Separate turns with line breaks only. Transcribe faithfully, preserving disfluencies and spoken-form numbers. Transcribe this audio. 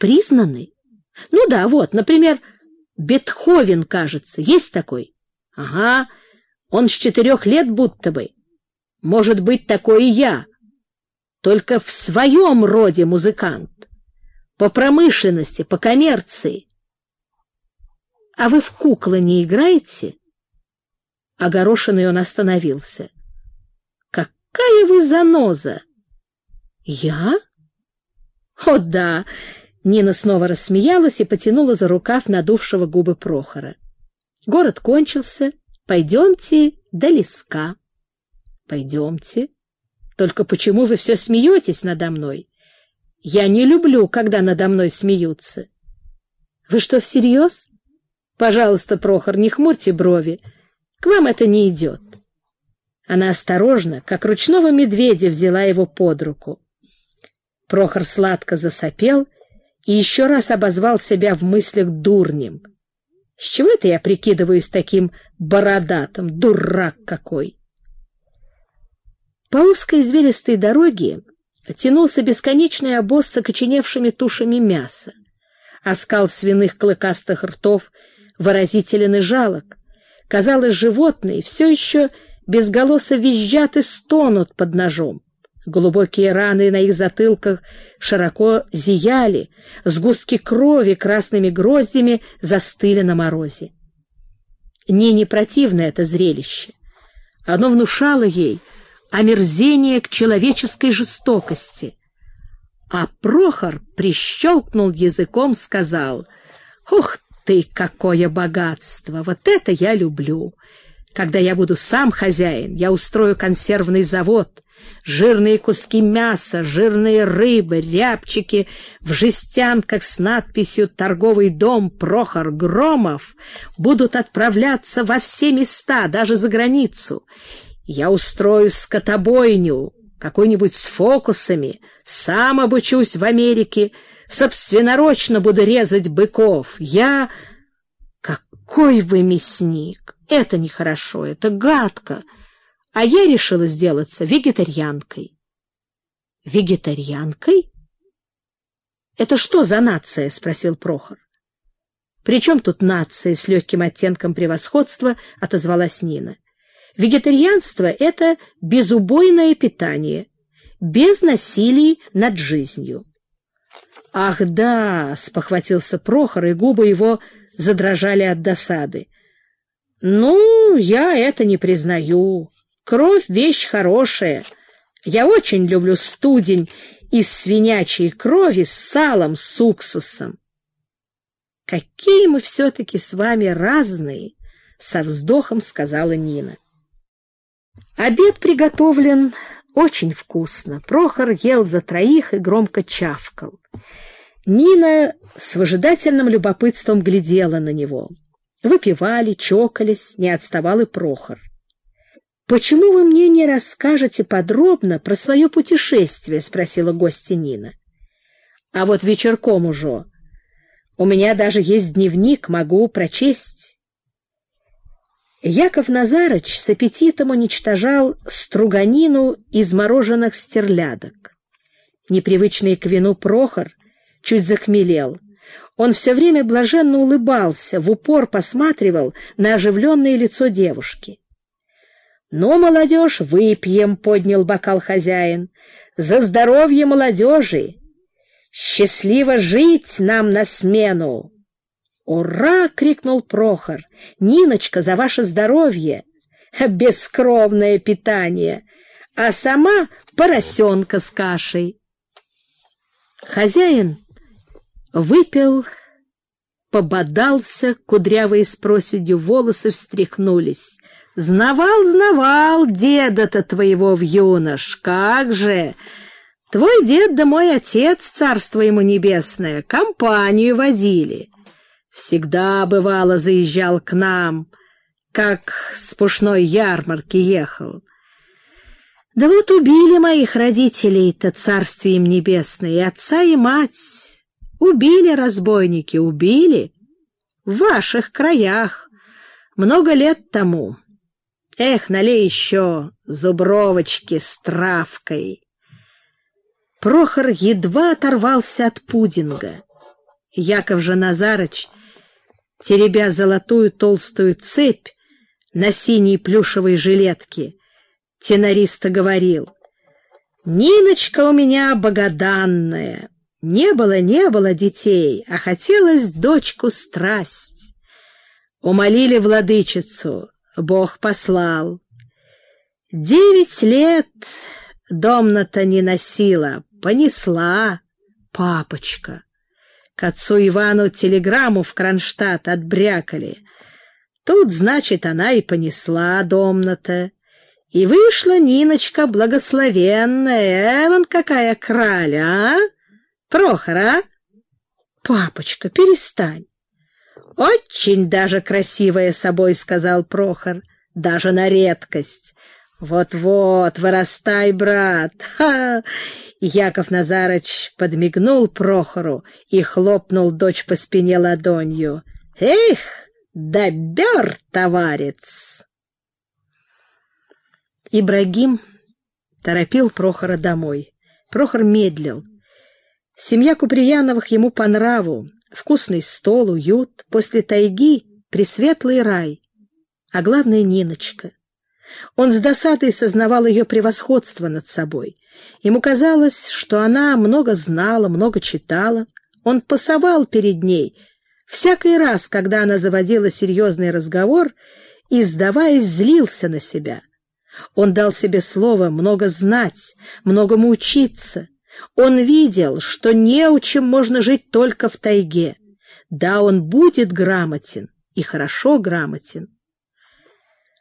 признаны? Ну да, вот, например, Бетховен, кажется, есть такой? Ага, он с четырех лет будто бы. Может быть, такой и я. Только в своем роде музыкант. По промышленности, по коммерции. А вы в куклы не играете? Огорошенный он остановился. Какая вы заноза! Я? О, да! Нина снова рассмеялась и потянула за рукав надувшего губы Прохора. Город кончился. Пойдемте до леска. Пойдемте. Только почему вы все смеетесь надо мной? Я не люблю, когда надо мной смеются. Вы что, всерьез? Пожалуйста, Прохор, не хмурьте брови. К вам это не идет. Она осторожно, как ручного медведя, взяла его под руку. Прохор сладко засопел и еще раз обозвал себя в мыслях дурнем. С чего это я прикидываюсь таким бородатым? Дурак какой! По узкой извилистой дороге тянулся бесконечный обоз с окоченевшими тушами мяса. Оскал свиных клыкастых ртов выразителен и жалок. Казалось, животные все еще безголосо визжат и стонут под ножом. Глубокие раны на их затылках широко зияли, сгустки крови красными гроздями застыли на морозе. Нине противно это зрелище. Оно внушало ей омерзение к человеческой жестокости. А Прохор прищелкнул языком, сказал: «Ух ты, какое богатство! Вот это я люблю! Когда я буду сам хозяин, я устрою консервный завод. Жирные куски мяса, жирные рыбы, рябчики в жестянках с надписью «Торговый дом Прохор Громов» будут отправляться во все места, даже за границу. Я устрою скотобойню, какую-нибудь с фокусами, сам обучусь в Америке, собственноручно буду резать быков. Я... Какой вы мясник! Это нехорошо, это гадко. А я решила сделаться вегетарианкой. Вегетарианкой? Это что за нация? — спросил Прохор. При чем тут нация? — с легким оттенком превосходства отозвалась Нина. Вегетарианство — это безубойное питание, без насилий над жизнью. Ах да, — спохватился Прохор, и губы его задрожали от досады. Ну, я это не признаю. Кровь — вещь хорошая. Я очень люблю студень из свинячьей крови с салом, с уксусом. Какие мы все-таки с вами разные, — со вздохом сказала Нина. Обед приготовлен очень вкусно. Прохор ел за троих и громко чавкал. Нина с выжидательным любопытством глядела на него. Выпивали, чокались, не отставал и Прохор. «Почему вы мне не расскажете подробно про свое путешествие?» — спросила гостья Нина. «А вот вечерком уже. У меня даже есть дневник, могу прочесть». Яков Назарыч с аппетитом уничтожал струганину из мороженых стерлядок. Непривычный к вину Прохор чуть захмелел. Он все время блаженно улыбался, в упор посматривал на оживленное лицо девушки. «Ну, молодежь, выпьем», — поднял бокал хозяин, — «за здоровье молодежи! Счастливо жить нам на смену!» «Ура!» — крикнул Прохор. «Ниночка, за ваше здоровье! Бескровное питание! А сама поросенка с кашей!» Хозяин выпил, пободался, кудрявые с проседью волосы встряхнулись. «Знавал, знавал деда-то твоего в юнош, как же! Твой дед да мой отец, царство ему небесное, компанию водили. Всегда, бывало, заезжал к нам, как с пушной ярмарки ехал. Да вот убили моих родителей-то, царствие им небесное, и отца, и мать. Убили разбойники, убили. В ваших краях, много лет тому. Эх, налей еще зубровочки с травкой». Прохор едва оторвался от пудинга. Яков же Назарыч, теребя золотую толстую цепь на синей плюшевой жилетке, тенористо говорил: «Ниночка у меня богоданная, не было, не было детей, а хотелось дочку страсть. Умолили владычицу, Бог послал. Девять лет домна-то не носила, понесла папочка. К отцу Ивану телеграмму в Кронштадт отбрякали. Тут, значит, она и понесла домна-то. И вышла Ниночка благословенная. Эван какая краля, а? Прохор, а? Папочка, перестань. Очень даже красивая собой, сказал Прохор, даже на редкость. Вот-вот, вырастай, брат. Ха! Яков Назарыч подмигнул Прохору и хлопнул дочь по спине ладонью. Эх, добер, товарец! Ибрагим торопил Прохора домой. Прохор медлил. Семья Куприяновых ему по нраву. Вкусный стол, уют, после тайги пресветлый рай. А главное — Ниночка. Он с досадой сознавал ее превосходство над собой. Ему казалось, что она много знала, много читала. Он пасовал перед ней всякий раз, когда она заводила серьезный разговор и, сдаваясь, злился на себя. Он дал себе слово много знать, многому учиться. Он видел, что неучим можно жить только в тайге. Да, он будет грамотен и хорошо грамотен.